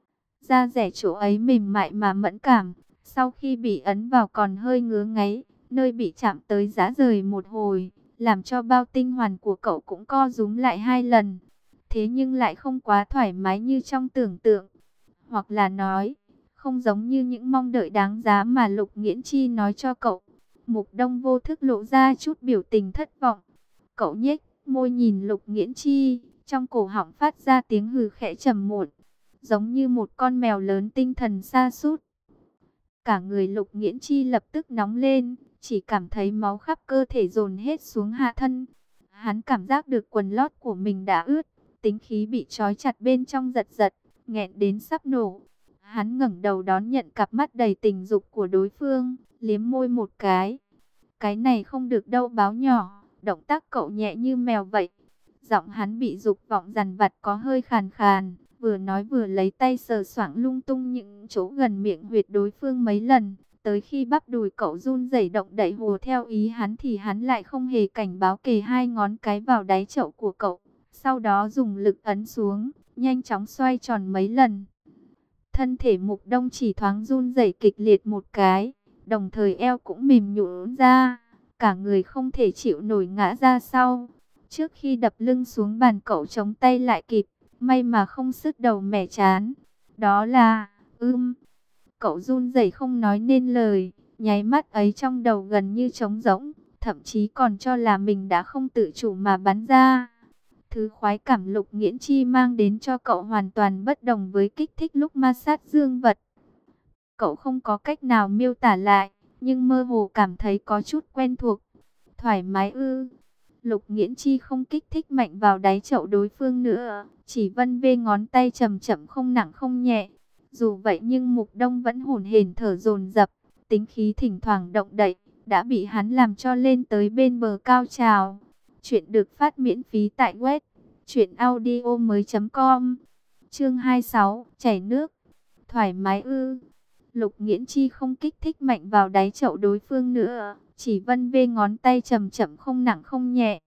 Da dẻ chỗ ấy mềm mại mà mẫn cảm, sau khi bị ấn vào còn hơi ngứa ngáy, nơi bị chạm tới giá rời một hồi, làm cho bao tinh hoàn của cậu cũng co rúm lại hai lần. Thế nhưng lại không quá thoải mái như trong tưởng tượng, hoặc là nói, không giống như những mong đợi đáng giá mà Lục Nghiễn Chi nói cho cậu. Mục Đông vô thức lộ ra chút biểu tình thất vọng. Cậu nhếch môi nhìn Lục Nghiễn Chi, trong cổ họng phát ra tiếng hừ khẽ trầm muộn, giống như một con mèo lớn tinh thần sa sút. Cả người Lục Nghiễn Chi lập tức nóng lên, chỉ cảm thấy máu khắp cơ thể dồn hết xuống hạ thân. Hắn cảm giác được quần lót của mình đã ướt, tính khí bị trói chặt bên trong giật giật, nghẹn đến sắp nổ. Hắn ngẩng đầu đón nhận cặp mắt đầy tình dục của đối phương, liếm môi một cái. Cái này không được đâu báo nhỏ, động tác cậu nhẹ như mèo vậy. Giọng hắn bị dục vọng dằn vặt có hơi khàn khàn, vừa nói vừa lấy tay sờ soạng lung tung những chỗ gần miệng huyệt đối phương mấy lần. Tới khi bắp đùi cậu run rẩy động đậy hùa theo ý hắn thì hắn lại không hề cảnh báo, kề hai ngón cái vào đáy chậu của cậu. Sau đó dùng lực ấn xuống, nhanh chóng xoay tròn mấy lần. Thân thể Mục Đông chỉ thoáng run rẩy kịch liệt một cái, đồng thời eo cũng mềm nhũn ra, cả người không thể chịu nổi ngã ra sau. Trước khi đập lưng xuống bàn cậu chống tay lại kịp, may mà không sứt đầu mẻ chán. Đó là, ưm, cậu run rẩy không nói nên lời, nháy mắt ấy trong đầu gần như trống rỗng, thậm chí còn cho là mình đã không tự chủ mà bắn ra. Thứ khoái cảm Lục Nghiễn Chi mang đến cho cậu hoàn toàn bất đồng với kích thích lúc ma sát dương vật. Cậu không có cách nào miêu tả lại, nhưng mơ hồ cảm thấy có chút quen thuộc. Thoải mái ư? Lục Nghiễn Chi không kích thích mạnh vào đáy chậu đối phương nữa, chỉ vân vê ngón tay chậm chậm không nặng không nhẹ. Dù vậy nhưng Mục Đông vẫn hổn hển thở dồn dập, tính khí thỉnh thoảng động đậy, đã bị hắn làm cho lên tới bên bờ cao trào. Chuyện được phát miễn phí tại web truyện audio mới chấm com. Chương hai mươi sáu, chảy nước. Thoải mái ư? Lục Nghiễn Chi không kích thích mạnh vào đáy chậu đối phương nữa, chỉ vân vê ngón tay chậm chậm không nặng không nhẹ.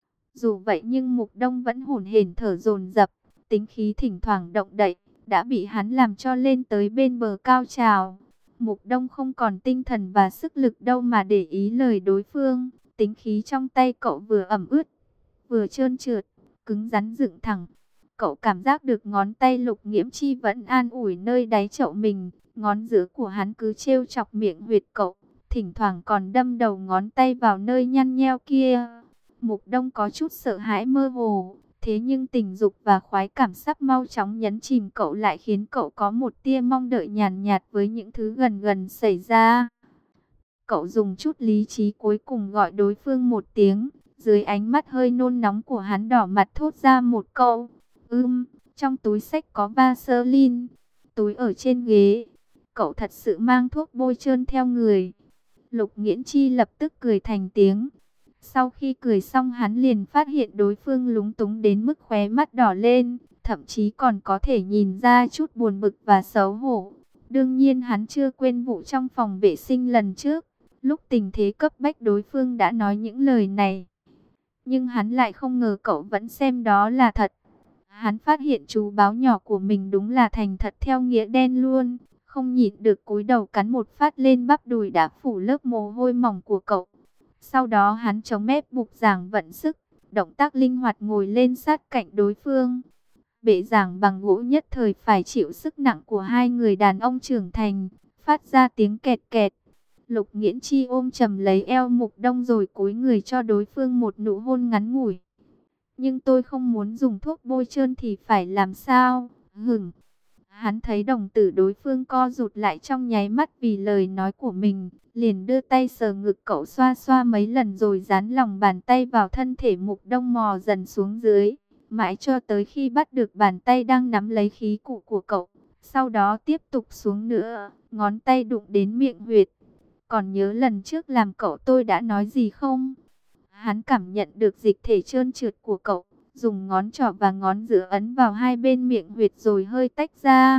Dù vậy nhưng Mục Đông vẫn hổn hển thở dồn dập, tính khí thỉnh thoảng động đậy, đã bị hắn làm cho lên tới bên bờ cao trào. Mục Đông không còn tinh thần và sức lực đâu mà để ý lời đối phương. Tính khí trong tay cậu vừa ẩm ướt, vừa trơn trượt, cứng rắn dựng thẳng. Cậu cảm giác được ngón tay Lục Nghiễn Chi vẫn an ủi nơi đáy chậu mình. Ngón giữa của hắn cứ trêu chọc miệng huyệt cậu, thỉnh thoảng còn đâm đầu ngón tay vào nơi nhăn nheo kia. Mục Đông có chút sợ hãi mơ hồ, thế nhưng tình dục và khoái cảm sắp mau chóng nhấn chìm cậu lại khiến cậu có một tia mong đợi nhàn nhạt với những thứ gần gần xảy ra. Cậu dùng chút lý trí cuối cùng gọi đối phương một tiếng. Dưới ánh mắt hơi nôn nóng của hắn, đỏ mặt thốt ra một câu. Ưm, trong túi xách có Vaseline. Túi ở trên ghế. Cậu thật sự mang thuốc bôi trơn theo người. Lục Nghiễn Chi lập tức cười thành tiếng. Sau khi cười xong, hắn liền phát hiện đối phương lúng túng đến mức khóe mắt đỏ lên, thậm chí còn có thể nhìn ra chút buồn bực và xấu hổ. Đương nhiên hắn chưa quên vụ trong phòng vệ sinh lần trước, lúc tình thế cấp bách đối phương đã nói những lời này. Nhưng hắn lại không ngờ cậu vẫn xem đó là thật. Hắn phát hiện chú báo nhỏ của mình đúng là thành thật theo nghĩa đen luôn, không nhịn được cúi đầu cắn một phát lên bắp đùi đã phủ lớp mồ hôi mỏng của cậu. Sau đó hắn chống mép bục giảng vận sức, động tác linh hoạt ngồi lên sát cạnh đối phương. Bệ giảng bằng gỗ nhất thời phải chịu sức nặng của hai người đàn ông trưởng thành, phát ra tiếng kẹt kẹt. Lục Nghiễn Chi ôm chầm lấy eo Mục Đông rồi cúi người cho đối phương một nụ hôn ngắn ngủi. Nhưng tôi không muốn dùng thuốc bôi trơn thì phải làm sao? Hửng. Hắn thấy đồng tử đối phương co rụt lại trong nháy mắt vì lời nói của mình, liền đưa tay sờ ngực cậu xoa xoa mấy lần rồi dán lòng bàn tay vào thân thể Mục Đông mò dần xuống dưới, mãi cho tới khi bắt được bàn tay đang nắm lấy khí cụ của cậu. Sau đó tiếp tục xuống nữa, ngón tay đụng đến miệng huyệt. Còn nhớ lần trước làm cậu tôi đã nói gì không? Hắn cảm nhận được dịch thể trơn trượt của cậu, dùng ngón trỏ và ngón giữa ấn vào hai bên miệng huyệt rồi hơi tách ra.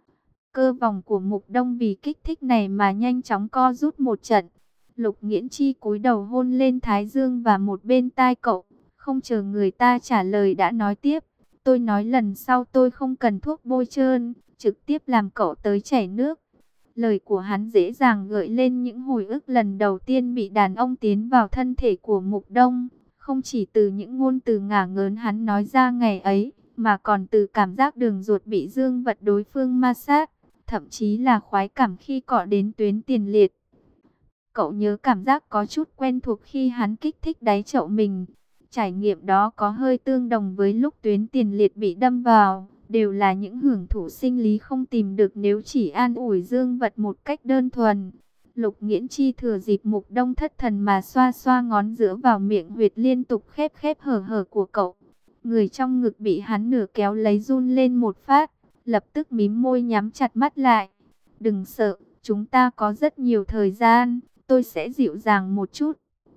Cơ vòng của Mục Đông vì kích thích này mà nhanh chóng co rút một trận. Lục Nghiễn Chi cúi đầu hôn lên thái dương và một bên tai cậu, không chờ người ta trả lời đã nói tiếp. Tôi nói lần sau tôi không cần thuốc bôi trơn, trực tiếp làm cậu tới chảy nước. Lời của hắn dễ dàng gợi lên những hồi ức lần đầu tiên bị đàn ông tiến vào thân thể của Mục Đông. Không chỉ từ những ngôn từ ngả ngớn hắn nói ra ngày ấy, mà còn từ cảm giác đường ruột bị dương vật đối phương ma sát, thậm chí là khoái cảm khi cọ đến tuyến tiền liệt. Cậu nhớ cảm giác có chút quen thuộc khi hắn kích thích đáy chậu mình. Trải nghiệm đó có hơi tương đồng với lúc tuyến tiền liệt bị đâm vào, đều là những hưởng thụ sinh lý không tìm được nếu chỉ an ủi dương vật một cách đơn thuần. Lục Nghiễn Chi thừa dịp Mục Đông thất thần mà xoa xoa ngón giữa vào miệng huyệt liên tục khép khép hở hở của cậu. Người trong ngực bị hắn nửa kéo lấy run lên một phát, lập tức mím môi nhắm chặt mắt lại. Đừng sợ, chúng ta có rất nhiều thời gian, tôi sẽ dịu dàng một chút.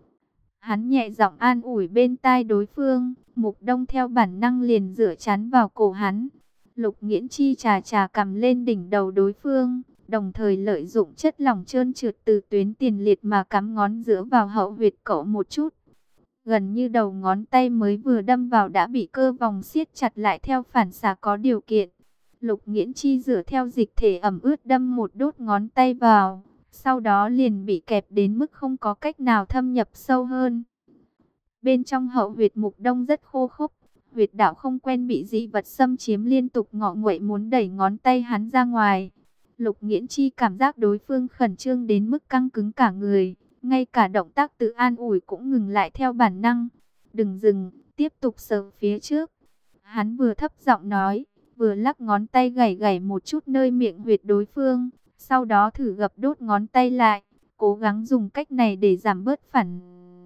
Hắn nhẹ giọng an ủi bên tai đối phương. Mục Đông theo bản năng liền dựa chán vào cổ hắn. Lục Nghiễn Chi chà chà cầm lên đỉnh đầu đối phương, đồng thời lợi dụng chất lỏng trơn trượt từ tuyến tiền liệt mà cắm ngón giữa vào hậu huyệt cậu một chút. Gần như đầu ngón tay mới vừa đâm vào đã bị cơ vòng siết chặt lại theo phản xạ có điều kiện. Lục Nghiễn Chi dựa theo dịch thể ẩm ướt đâm một đốt ngón tay vào, sau đó liền bị kẹp đến mức không có cách nào thâm nhập sâu hơn. Bên trong hậu huyệt Mục Đông rất khô khốc, huyệt đạo không quen bị dị vật xâm chiếm liên tục ngọ nguậy muốn đẩy ngón tay hắn ra ngoài. Lục Nghiễn Chi cảm giác đối phương khẩn trương đến mức căng cứng cả người, ngay cả động tác tự an ủi cũng ngừng lại theo bản năng. Đừng dừng, tiếp tục sờ phía trước. Hắn vừa thấp giọng nói, vừa lắc ngón tay gảy gảy một chút nơi miệng huyệt đối phương, sau đó thử gập đốt ngón tay lại, cố gắng dùng cách này để giảm bớt phản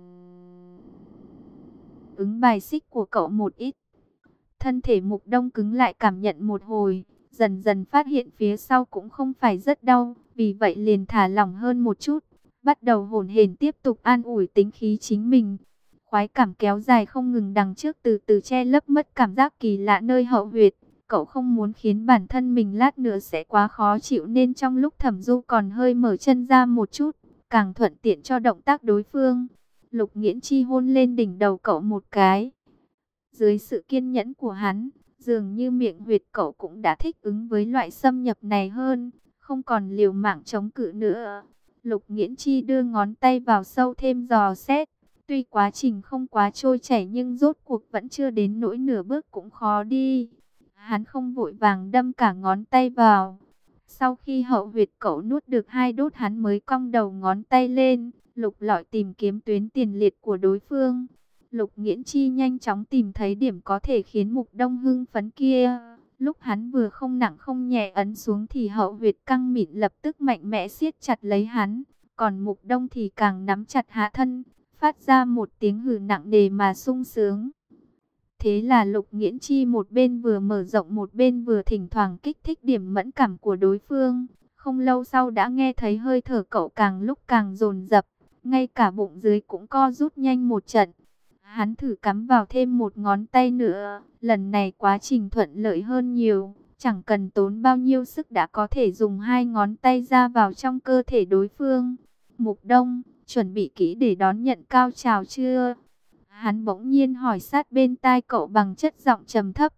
ứng bài xích của cậu một ít. Thân thể Mục Đông cứng lại cảm nhận một hồi, dần dần phát hiện phía sau cũng không phải rất đau, vì vậy liền thả lỏng hơn một chút, bắt đầu hổn hển tiếp tục an ủi tính khí chính mình. Khoái cảm kéo dài không ngừng đằng trước từ từ che lấp mất cảm giác kỳ lạ nơi hậu huyệt. Cậu không muốn khiến bản thân mình lát nữa sẽ quá khó chịu nên trong lúc thẩm du còn hơi mở chân ra một chút, càng thuận tiện cho động tác đối phương. Lục Nghiễn Chi hôn lên đỉnh đầu cậu một cái. Dưới sự kiên nhẫn của hắn, dường như miệng huyệt cậu cũng đã thích ứng với loại xâm nhập này hơn, không còn liều mạng chống cự nữa. Lục Nghiễn Chi đưa ngón tay vào sâu thêm dò xét. Tuy quá trình không quá trôi chảy nhưng rốt cuộc vẫn chưa đến nỗi nửa bước cũng khó đi. Hắn không vội vàng đâm cả ngón tay vào. Sau khi hậu huyệt cậu nuốt được hai đốt hắn mới cong đầu ngón tay lên, lục lọi tìm kiếm tuyến tiền liệt của đối phương. Lục Nghiễn Chi nhanh chóng tìm thấy điểm có thể khiến Mục Đông hưng phấn kia. Lúc hắn vừa không nặng không nhẹ ấn xuống thì hậu huyệt căng mịn lập tức mạnh mẽ siết chặt lấy hắn. Còn Mục Đông thì càng nắm chặt Hạ Thân, phát ra một tiếng hừ nặng nề mà sung sướng. Thế là Lục Nghiễn Chi một bên vừa mở rộng một bên vừa thỉnh thoảng kích thích điểm mẫn cảm của đối phương. Không lâu sau đã nghe thấy hơi thở cậu càng lúc càng dồn dập, ngay cả bụng dưới cũng co rút nhanh một trận. Hắn thử cắm vào thêm một ngón tay nữa, lần này quá trình thuận lợi hơn nhiều, chẳng cần tốn bao nhiêu sức đã có thể dùng hai ngón tay ra vào trong cơ thể đối phương. Mục Đông, chuẩn bị kỹ để đón nhận cao trào chưa? Hắn bỗng nhiên hỏi sát bên tai cậu bằng chất giọng trầm thấp.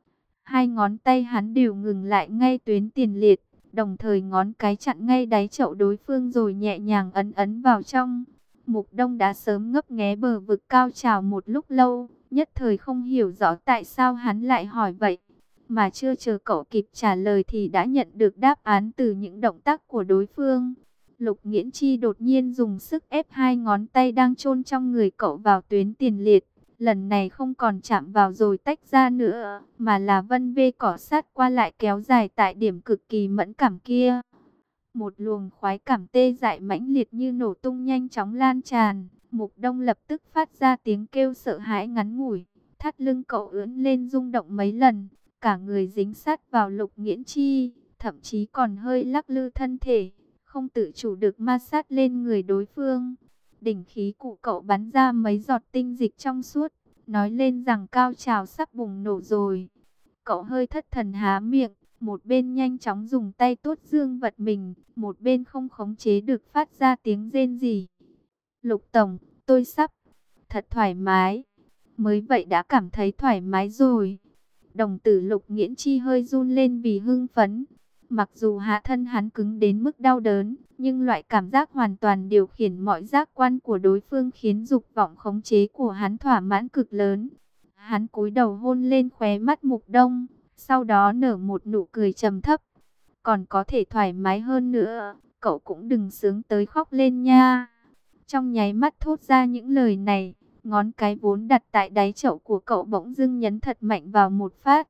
Hai ngón tay hắn đều ngừng lại ngay tuyến tiền liệt, đồng thời ngón cái chặn ngay đáy chậu đối phương rồi nhẹ nhàng ấn ấn vào trong. Mục Đông đã sớm ngấp nghé bờ vực cao trào một lúc lâu, nhất thời không hiểu rõ tại sao hắn lại hỏi vậy. Mà chưa chờ cậu kịp trả lời thì đã nhận được đáp án từ những động tác của đối phương. Lục Nghiễn Chi đột nhiên dùng sức ép hai ngón tay đang chôn trong người cậu vào tuyến tiền liệt. Lần này không còn chạm vào rồi tách ra nữa, mà là vân vê cỏ sát qua lại kéo dài tại điểm cực kỳ mẫn cảm kia. Một luồng khoái cảm tê dại mãnh liệt như nổ tung nhanh chóng lan tràn. Mục Đông lập tức phát ra tiếng kêu sợ hãi ngắn ngủi. Thắt lưng cậu ưỡn lên rung động mấy lần, cả người dính sát vào Lục Nghiễn Chi, thậm chí còn hơi lắc lư thân thể, không tự chủ được ma sát lên người đối phương. Đỉnh khí cụ cậu bắn ra mấy giọt tinh dịch trong suốt, nói lên rằng cao trào sắp bùng nổ rồi. Cậu hơi thất thần há miệng, một bên nhanh chóng dùng tay tuốt dương vật mình, một bên không khống chế được phát ra tiếng rên rỉ. Lục Tổng, tôi sắp, thật thoải mái, mới vậy đã cảm thấy thoải mái rồi. Đồng tử Lục Nghiễn Chi hơi run lên vì hưng phấn. Mặc dù hạ thân hắn cứng đến mức đau đớn, nhưng loại cảm giác hoàn toàn điều khiển mọi giác quan của đối phương khiến dục vọng khống chế của hắn thỏa mãn cực lớn. Hắn cúi đầu hôn lên khóe mắt Mục Đông, sau đó nở một nụ cười trầm thấp. Còn có thể thoải mái hơn nữa, cậu cũng đừng sướng tới khóc lên nha. Trong nháy mắt thốt ra những lời này, ngón cái vốn đặt tại đáy chậu của cậu bỗng dưng nhấn thật mạnh vào một phát.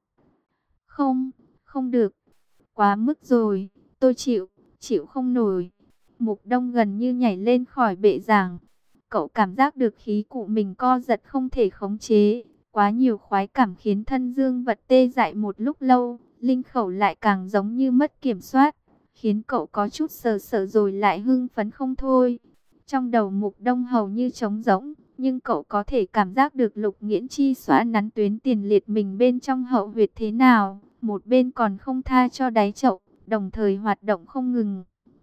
Không, không được. Quá mức rồi, tôi chịu, chịu không nổi. Mục Đông gần như nhảy lên khỏi bệ giảng. Cậu cảm giác được khí cụ mình co giật không thể khống chế. Quá nhiều khoái cảm khiến thân dương vật tê dại một lúc lâu. Linh khẩu lại càng giống như mất kiểm soát, khiến cậu có chút sờ sợ rồi lại hưng phấn không thôi. Trong đầu Mục Đông hầu như trống rỗng, nhưng cậu có thể cảm giác được Lục Nghiễn Chi xóa nắn tuyến tiền liệt mình bên trong hậu huyệt thế nào. Một bên còn không tha cho đáy chậu, đồng thời hoạt động không ngừng.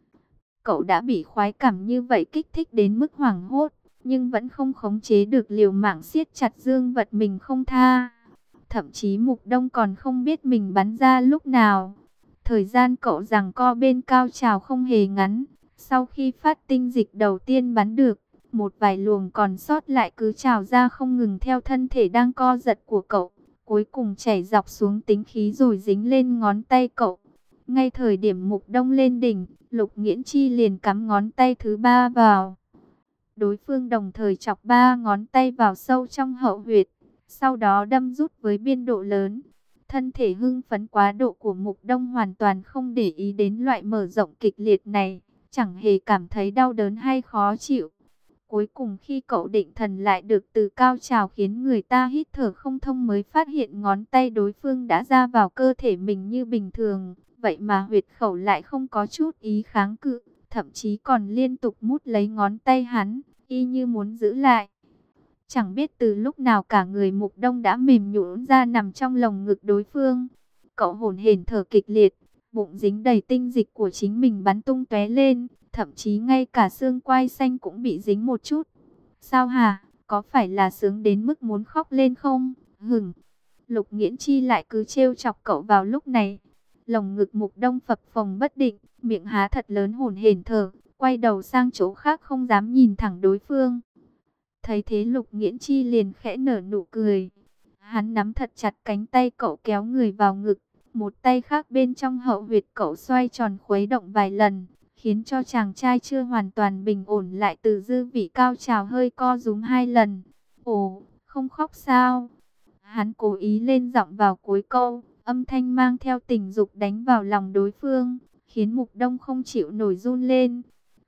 Cậu đã bị khoái cảm như vậy kích thích đến mức hoảng hốt, nhưng vẫn không khống chế được, liều mạng siết chặt dương vật mình không tha. Thậm chí Mục Đông còn không biết mình bắn ra lúc nào. Thời gian cậu giằng co bên cao trào không hề ngắn. Sau khi phát tinh dịch đầu tiên bắn được, một vài luồng còn sót lại cứ trào ra không ngừng theo thân thể đang co giật của cậu. Cuối cùng chảy dọc xuống tính khí rồi dính lên ngón tay cậu. Ngay thời điểm Mục Đông lên đỉnh, Lục Nghiễn Chi liền cắm ngón tay thứ ba vào. Đối phương đồng thời chọc ba ngón tay vào sâu trong hậu huyệt, sau đó đâm rút với biên độ lớn. Thân thể hưng phấn quá độ của Mục Đông hoàn toàn không để ý đến loại mở rộng kịch liệt này, chẳng hề cảm thấy đau đớn hay khó chịu. Cuối cùng khi cậu định thần lại được từ cao trào khiến người ta hít thở không thông mới phát hiện ngón tay đối phương đã ra vào cơ thể mình như bình thường. Vậy mà huyệt khẩu lại không có chút ý kháng cự, thậm chí còn liên tục mút lấy ngón tay hắn, y như muốn giữ lại. Chẳng biết từ lúc nào cả người Mục Đông đã mềm nhũn ra nằm trong lồng ngực đối phương. Cậu hổn hển thở kịch liệt, bụng dính đầy tinh dịch của chính mình bắn tung tóe lên, thậm chí ngay cả xương quai xanh cũng bị dính một chút. Sao hả? Có phải là sướng đến mức muốn khóc lên không? Hửng. Lục Nghiễn Chi lại cứ trêu chọc cậu vào lúc này. Lồng ngực Mục Đông phập phồng bất định, miệng há thật lớn hổn hển thở, quay đầu sang chỗ khác không dám nhìn thẳng đối phương. Thấy thế Lục Nghiễn Chi liền khẽ nở nụ cười. Hắn nắm thật chặt cánh tay cậu kéo người vào ngực, một tay khác bên trong hậu huyệt cậu xoay tròn khuấy động vài lần, khiến cho chàng trai chưa hoàn toàn bình ổn lại từ dư vị cao trào hơi co rúm hai lần. Ồ, không khóc sao? Hắn cố ý lên giọng vào cuối câu, âm thanh mang theo tình dục đánh vào lòng đối phương, khiến Mục Đông không chịu nổi run lên.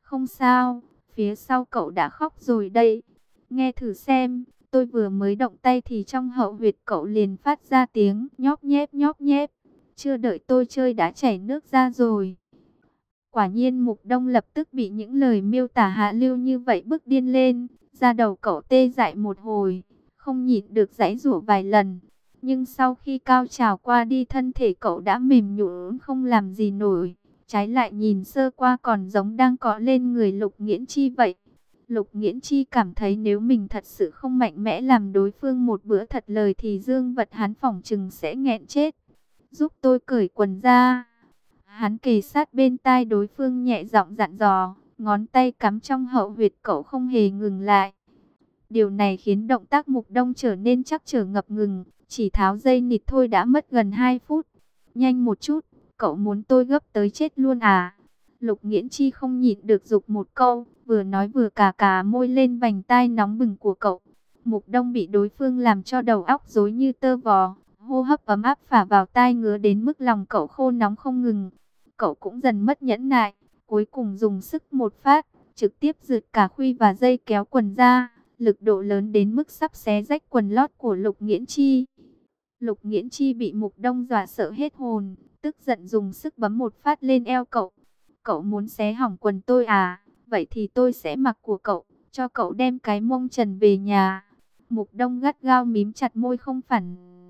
Không sao, phía sau cậu đã khóc rồi đây. Nghe thử xem, tôi vừa mới động tay thì trong hậu huyệt cậu liền phát ra tiếng nhóp nhép nhóp nhép. Chưa đợi tôi chơi đã chảy nước ra rồi. Quả nhiên Mục Đông lập tức bị những lời miêu tả hạ lưu như vậy bức điên lên. Da đầu cậu tê dại một hồi, không nhịn được giãy giụa vài lần. Nhưng sau khi cao trào qua đi thân thể cậu đã mềm nhũn không làm gì nổi. Trái lại nhìn sơ qua còn giống đang cọ lên người Lục Nghiễn Chi vậy. Lục Nghiễn Chi cảm thấy nếu mình thật sự không mạnh mẽ làm đối phương một bữa thật lời thì dương vật hắn phỏng chừng sẽ nghẹn chết. Giúp tôi cởi quần ra. Hắn kề sát bên tai đối phương nhẹ giọng dặn dò, ngón tay cắm trong hậu huyệt cậu không hề ngừng lại. Điều này khiến động tác Mục Đông trở nên chắc trở ngập ngừng, chỉ tháo dây nịt thôi đã mất gần hai phút. Nhanh một chút, cậu muốn tôi gấp tới chết luôn à? Lục Nghiễn Chi không nhịn được giục một câu, vừa nói vừa cà cà môi lên vành tai nóng bừng của cậu. Mục Đông bị đối phương làm cho đầu óc rối như tơ vò, hô hấp ấm áp phả vào tai ngứa đến mức lòng cậu khô nóng không ngừng. Cậu cũng dần mất nhẫn nại, cuối cùng dùng sức một phát, trực tiếp rượt cả khuy và dây kéo quần ra, lực độ lớn đến mức sắp xé rách quần lót của Lục Nghiễn Chi. Lục Nghiễn Chi bị Mục Đông dọa sợ hết hồn, tức giận dùng sức bấm một phát lên eo cậu. Cậu muốn xé hỏng quần tôi à? Vậy thì tôi sẽ mặc của cậu, cho cậu đem cái mông trần về nhà. Mục Đông gắt gao mím chặt môi không phản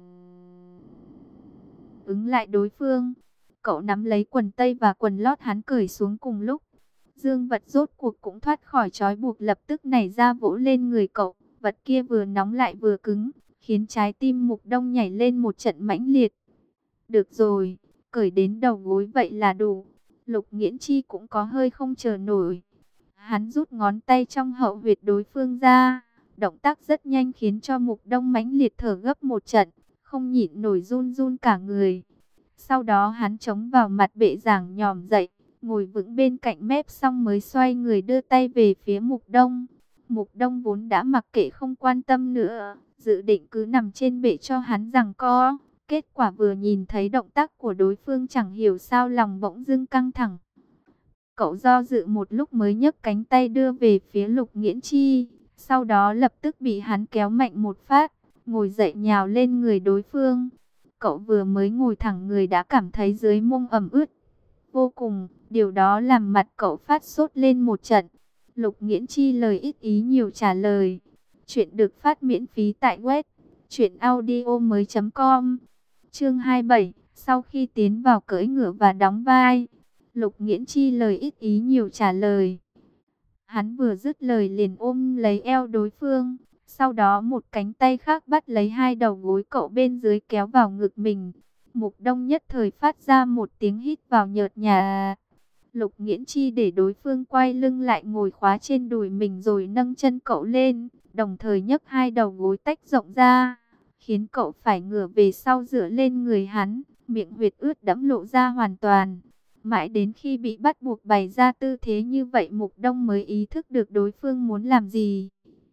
ứng lại đối phương. Cậu nắm lấy quần tây và quần lót hắn cởi xuống cùng lúc. Dương vật rốt cuộc cũng thoát khỏi trói buộc lập tức nảy ra vỗ lên người cậu. Vật kia vừa nóng lại vừa cứng, khiến trái tim Mục Đông nhảy lên một trận mãnh liệt. Được rồi, cởi đến đầu gối vậy là đủ. Lục Nghiễn Chi cũng có hơi không chờ nổi. Hắn rút ngón tay trong hậu huyệt đối phương ra. Động tác rất nhanh khiến cho Mục Đông mãnh liệt thở gấp một trận, không nhịn nổi run run cả người. Sau đó hắn chống vào mặt bệ giảng nhòm dậy, ngồi vững bên cạnh mép xong mới xoay người đưa tay về phía Mục Đông. Mục Đông vốn đã mặc kệ không quan tâm nữa, dự định cứ nằm trên bệ cho hắn giằng co. Kết quả vừa nhìn thấy động tác của đối phương chẳng hiểu sao lòng bỗng dưng căng thẳng. Cậu do dự một lúc mới nhấc cánh tay đưa về phía Lục Nghiễn Chi, sau đó lập tức bị hắn kéo mạnh một phát, ngồi dậy nhào lên người đối phương. Cậu vừa mới ngồi thẳng người đã cảm thấy dưới mông ẩm ướt vô cùng, điều đó làm mặt cậu phát sốt lên một trận. Lục Nghiễn Chi lời ít ý nhiều trả lời. Chuyện được phát miễn phí tại web truyện audio mới chấm com. Chương hai mươi bảy, sau khi tiến vào cưỡi ngựa và đóng vai. Lục Nghiễn Chi lời ít ý nhiều trả lời. Hắn vừa dứt lời liền ôm lấy eo đối phương, sau đó một cánh tay khác bắt lấy hai đầu gối cậu bên dưới kéo vào ngực mình. Mục Đông nhất thời phát ra một tiếng hít vào nhợt nhạt. Lục Nghiễn Chi để đối phương quay lưng lại ngồi khóa trên đùi mình rồi nâng chân cậu lên, đồng thời nhấc hai đầu gối tách rộng ra, khiến cậu phải ngửa về sau dựa lên người hắn, miệng huyệt ướt đẫm lộ ra hoàn toàn. Mãi đến khi bị bắt buộc bày ra tư thế như vậy Mục Đông mới ý thức được đối phương muốn làm gì.